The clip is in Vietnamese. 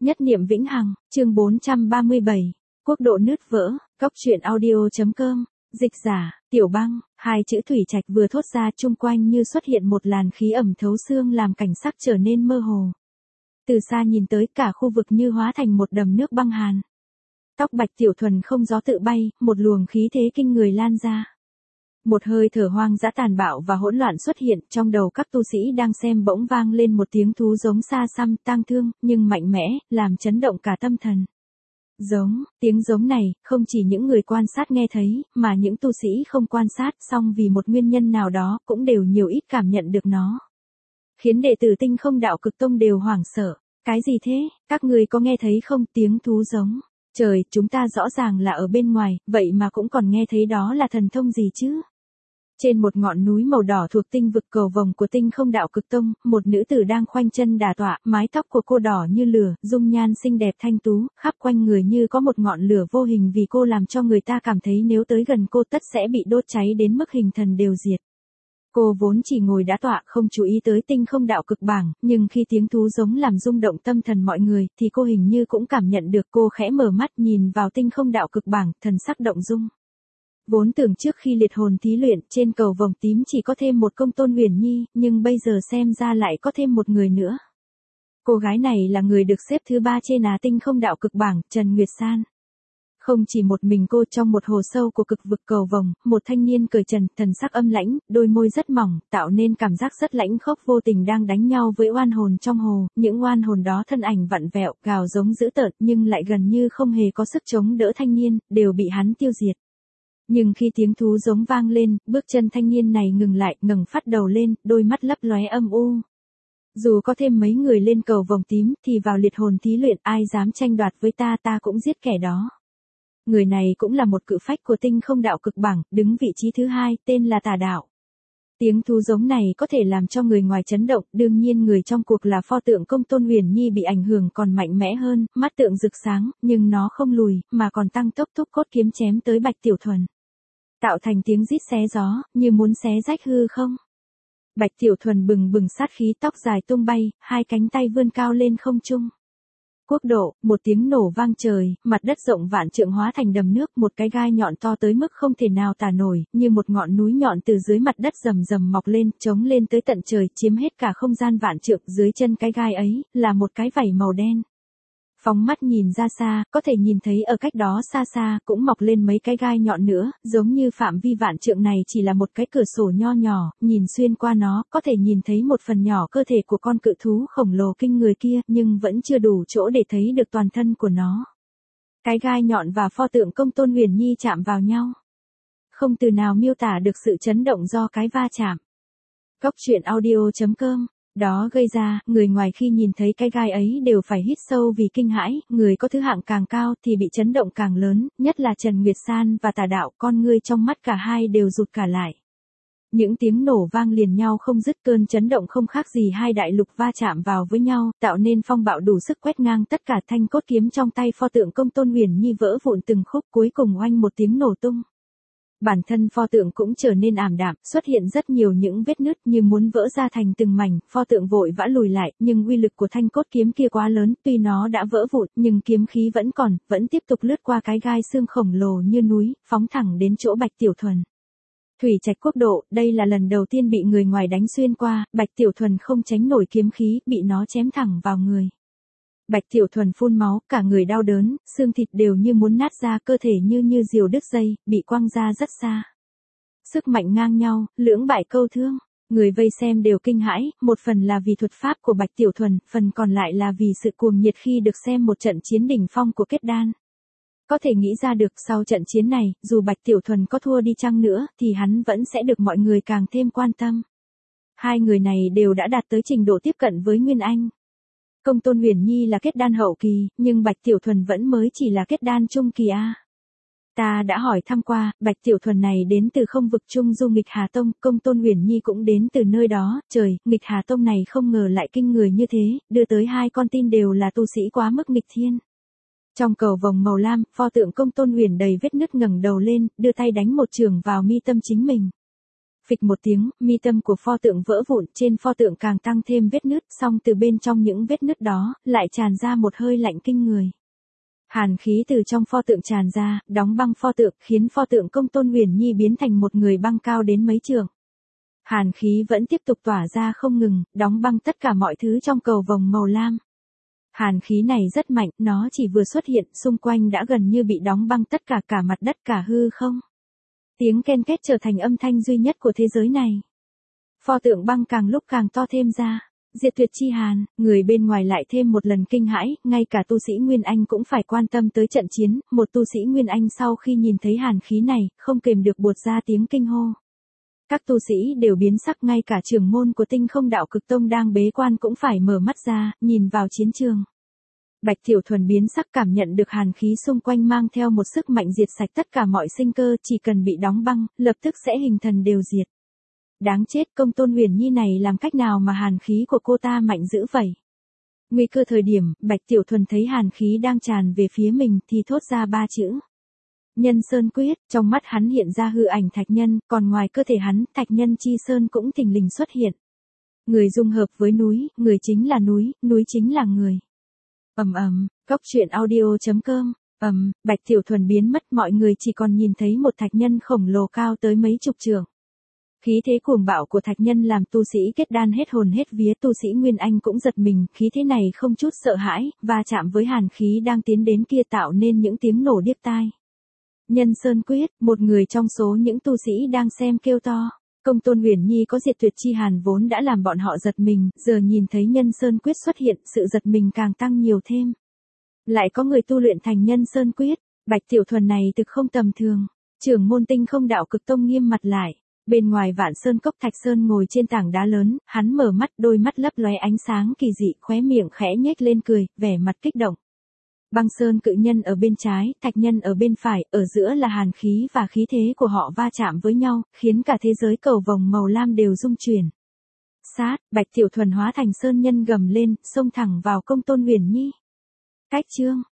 Nhất niệm vĩnh hằng, chương 437, quốc độ nứt vỡ, cóc truyện audio.com, dịch giả, Tiểu Băng, hai chữ thủy trạch vừa thốt ra chung quanh như xuất hiện một làn khí ẩm thấu xương làm cảnh sắc trở nên mơ hồ. Từ xa nhìn tới cả khu vực như hóa thành một đầm nước băng hàn. Tóc Bạch Tiểu Thuần không gió tự bay, một luồng khí thế kinh người lan ra. Một hơi thở hoang dã tàn bạo và hỗn loạn xuất hiện, trong đầu các tu sĩ đang xem bỗng vang lên một tiếng thú giống xa xăm, tang thương, nhưng mạnh mẽ, làm chấn động cả tâm thần. Tiếng giống này, không chỉ những người quan sát nghe thấy, mà những tu sĩ không quan sát, song vì một nguyên nhân nào đó, cũng đều nhiều ít cảm nhận được nó. Khiến đệ tử Tinh Không Đạo Cực Tông đều hoảng sợ. Cái gì thế, các người có nghe thấy không, tiếng thú giống? Trời, chúng ta rõ ràng là ở bên ngoài, vậy mà cũng còn nghe thấy, đó là thần thông gì chứ? Trên một ngọn núi màu đỏ thuộc tinh vực cầu vồng của Tinh Không Đạo Cực Tông, một nữ tử đang khoanh chân đả tọa, mái tóc của cô đỏ như lửa, dung nhan xinh đẹp thanh tú, khắp quanh người như có một ngọn lửa vô hình vì cô làm cho người ta cảm thấy nếu tới gần cô tất sẽ bị đốt cháy đến mức hình thần đều diệt. Cô vốn chỉ ngồi đả tọa không chú ý tới Tinh Không Đạo Cực bảng, nhưng khi tiếng thú giống làm rung động tâm thần mọi người, thì cô hình như cũng cảm nhận được. Cô khẽ mở mắt nhìn vào Tinh Không Đạo Cực bảng, thần sắc động dung. Vốn tưởng trước khi liệt hồn thí luyện trên cầu vồng tím chỉ có thêm một Công Tôn Huyền Nhi, nhưng bây giờ xem ra lại có thêm một người nữa. Cô gái này là người được xếp thứ 3 trên Tinh Không Đạo Cực bảng, Trần Nguyệt San. Không chỉ một mình cô, trong một hồ sâu của cực vực cầu vồng, một thanh niên cởi trần, thần sắc âm lãnh, đôi môi rất mỏng, tạo nên cảm giác rất lãnh khốc, vô tình đang đánh nhau với oan hồn trong hồ. Những oan hồn đó thân ảnh vặn vẹo, gào giống dữ tợn, nhưng lại gần như không hề có sức chống đỡ thanh niên, đều bị hắn tiêu diệt. Nhưng khi tiếng thú giống vang lên, bước chân thanh niên này ngừng lại, ngẩng phát đầu lên, đôi mắt lấp lóe âm u. Dù có thêm mấy người lên cầu vồng tím, thì vào liệt hồn thí luyện ai dám tranh đoạt với ta, ta cũng giết kẻ đó. Người này cũng là một cự phách của Tinh Không Đạo Cực bảng, đứng vị trí thứ 2, tên là Tà Đạo. Tiếng thú giống này có thể làm cho người ngoài chấn động, đương nhiên người trong cuộc là pho tượng Công Tôn Huyền Nhi bị ảnh hưởng còn mạnh mẽ hơn, mắt tượng rực sáng, nhưng nó không lùi, mà còn tăng tốc thúc cốt kiếm chém tới Bạch Tiểu Thuần. Tạo thành tiếng rít xé gió, như muốn xé rách hư không. Bạch Tiểu Thuần bừng bừng sát khí, tóc dài tung bay, hai cánh tay vươn cao lên không trung. Quốc độ, một tiếng nổ vang trời, mặt đất rộng vạn trượng hóa thành đầm nước, một cái gai nhọn to tới mức không thể nào tả nổi, như một ngọn núi nhọn từ dưới mặt đất rầm rầm mọc lên, chống lên tới tận trời, chiếm hết cả không gian vạn trượng. Dưới chân cái gai ấy, là một cái vảy màu đen. Phóng mắt nhìn ra xa, có thể nhìn thấy ở cách đó xa xa, cũng mọc lên mấy cái gai nhọn nữa, giống như phạm vi vạn trượng này chỉ là một cái cửa sổ nho nhỏ, nhìn xuyên qua nó, có thể nhìn thấy một phần nhỏ cơ thể của con cự thú khổng lồ kinh người kia, nhưng vẫn chưa đủ chỗ để thấy được toàn thân của nó. Cái gai nhọn và pho tượng Công Tôn Huyền Nhi chạm vào nhau. Không từ nào miêu tả được sự chấn động do cái va chạm. Cóc truyện audio.com đó gây ra, người ngoài khi nhìn thấy cái gai ấy đều phải hít sâu vì kinh hãi, người có thứ hạng càng cao thì bị chấn động càng lớn, nhất là Trần Nguyệt San và Tà Đạo, con ngươi trong mắt cả hai đều rụt cả lại. Những tiếng nổ vang liền nhau không dứt, cơn chấn động không khác gì hai đại lục va chạm vào với nhau, tạo nên phong bạo đủ sức quét ngang tất cả. Thanh cốt kiếm trong tay pho tượng Công Tôn Huyền Nhi vỡ vụn từng khúc, cuối cùng oanh một tiếng nổ tung. Bản thân pho tượng cũng trở nên ảm đạm, xuất hiện rất nhiều những vết nứt như muốn vỡ ra thành từng mảnh, pho tượng vội vã lùi lại, nhưng uy lực của thanh cốt kiếm kia quá lớn, tuy nó đã vỡ vụn, nhưng kiếm khí vẫn còn, vẫn tiếp tục lướt qua cái gai xương khổng lồ như núi, phóng thẳng đến chỗ Bạch Tiểu Thuần. Thủy Trạch quốc độ, đây là lần đầu tiên bị người ngoài đánh xuyên qua, Bạch Tiểu Thuần không tránh nổi kiếm khí, bị nó chém thẳng vào người. Bạch Tiểu Thuần phun máu, cả người đau đớn, xương thịt đều như muốn nát ra, cơ thể như diều đứt dây, bị quăng ra rất xa. Sức mạnh ngang nhau, lưỡng bại câu thương, người vây xem đều kinh hãi, một phần là vì thuật pháp của Bạch Tiểu Thuần, phần còn lại là vì sự cuồng nhiệt khi được xem một trận chiến đỉnh phong của kết đan. Có thể nghĩ ra được sau trận chiến này, dù Bạch Tiểu Thuần có thua đi chăng nữa, thì hắn vẫn sẽ được mọi người càng thêm quan tâm. Hai người này đều đã đạt tới trình độ tiếp cận với Nguyên Anh. Công Tôn Huyền Nhi là kết đan hậu kỳ, nhưng Bạch Tiểu Thuần vẫn mới chỉ là kết đan trung kỳ a. Ta đã hỏi thăm qua, Bạch Tiểu Thuần này đến từ không vực Trung Du Nghịch Hà Tông, Công Tôn Huyền Nhi cũng đến từ nơi đó. Trời, Nghịch Hà Tông này không ngờ lại kinh người như thế, đưa tới hai con tin đều là tu sĩ quá mức nghịch thiên. Trong cầu vồng màu lam, pho tượng Công Tôn Huyền đầy vết nứt ngẩng đầu lên, đưa tay đánh một chưởng vào mi tâm chính mình. Phịch một tiếng, mi tâm của pho tượng vỡ vụn, trên pho tượng càng tăng thêm vết nứt, song từ bên trong những vết nứt đó, lại tràn ra một hơi lạnh kinh người. Hàn khí từ trong pho tượng tràn ra, đóng băng pho tượng, khiến pho tượng Công Tôn Huyền Nhi biến thành một người băng cao đến mấy trượng. Hàn khí vẫn tiếp tục tỏa ra không ngừng, đóng băng tất cả mọi thứ trong cầu vồng màu lam. Hàn khí này rất mạnh, nó chỉ vừa xuất hiện, xung quanh đã gần như bị đóng băng tất cả mặt đất cả hư không. Tiếng ken két trở thành âm thanh duy nhất của thế giới này. Pho tượng băng càng lúc càng to thêm ra. Diệt tuyệt chi hàn, người bên ngoài lại thêm một lần kinh hãi, ngay cả tu sĩ Nguyên Anh cũng phải quan tâm tới trận chiến, một tu sĩ Nguyên Anh sau khi nhìn thấy hàn khí này, không kềm được buột ra tiếng kinh hô. Các tu sĩ đều biến sắc, ngay cả trưởng môn của Tinh Không Đạo Cực Tông đang bế quan cũng phải mở mắt ra, nhìn vào chiến trường. Bạch Tiểu Thuần biến sắc, cảm nhận được hàn khí xung quanh mang theo một sức mạnh diệt sạch tất cả mọi sinh cơ, chỉ cần bị đóng băng, lập tức sẽ hình thần đều diệt. Đáng chết, Công Tôn Huyền Nhi này làm cách nào mà hàn khí của cô ta mạnh dữ vậy? Nguy cơ thời điểm, Bạch Tiểu Thuần thấy hàn khí đang tràn về phía mình thì thốt ra 3 chữ. Nhân Sơn Quyết, trong mắt hắn hiện ra hư ảnh thạch nhân, còn ngoài cơ thể hắn, thạch nhân chi sơn cũng thình lình xuất hiện. Người dung hợp với núi, người chính là núi chính là người. Cốc truyện audio.com. Bạch Tiểu Thuần biến mất, mọi người chỉ còn nhìn thấy một thạch nhân khổng lồ cao tới mấy chục trượng. Khí thế cuồng bạo của thạch nhân làm tu sĩ kết đan hết hồn hết vía, tu sĩ Nguyên Anh cũng giật mình, khí thế này không chút sợ hãi, và chạm với hàn khí đang tiến đến kia tạo nên những tiếng nổ điếc tai. Nhân Sơn Quyết, một người trong số những tu sĩ đang xem kêu to. Công Tôn Huyền Nhi có diệt tuyệt chi hàn vốn đã làm bọn họ giật mình, giờ nhìn thấy Nhân Sơn Quyết xuất hiện, sự giật mình càng tăng nhiều thêm. Lại có người tu luyện thành Nhân Sơn Quyết, Bạch Tiểu Thuần này thực không tầm thường. Trưởng môn Tinh Không Đạo Cực Tông nghiêm mặt lại. Bên ngoài Vạn Sơn Cốc, Thạch Sơn ngồi trên tảng đá lớn, hắn mở mắt, đôi mắt lấp lóe ánh sáng kỳ dị, khóe miệng khẽ nhếch lên cười, vẻ mặt kích động. Băng Sơn cự nhân ở bên trái, thạch nhân ở bên phải, ở giữa là hàn khí và khí thế của họ va chạm với nhau, khiến cả thế giới cầu vồng màu lam đều rung chuyển. Sát, Bạch Tiểu Thuần hóa thành sơn nhân gầm lên, xông thẳng vào Công Tôn Huyền Nhi. Cách chương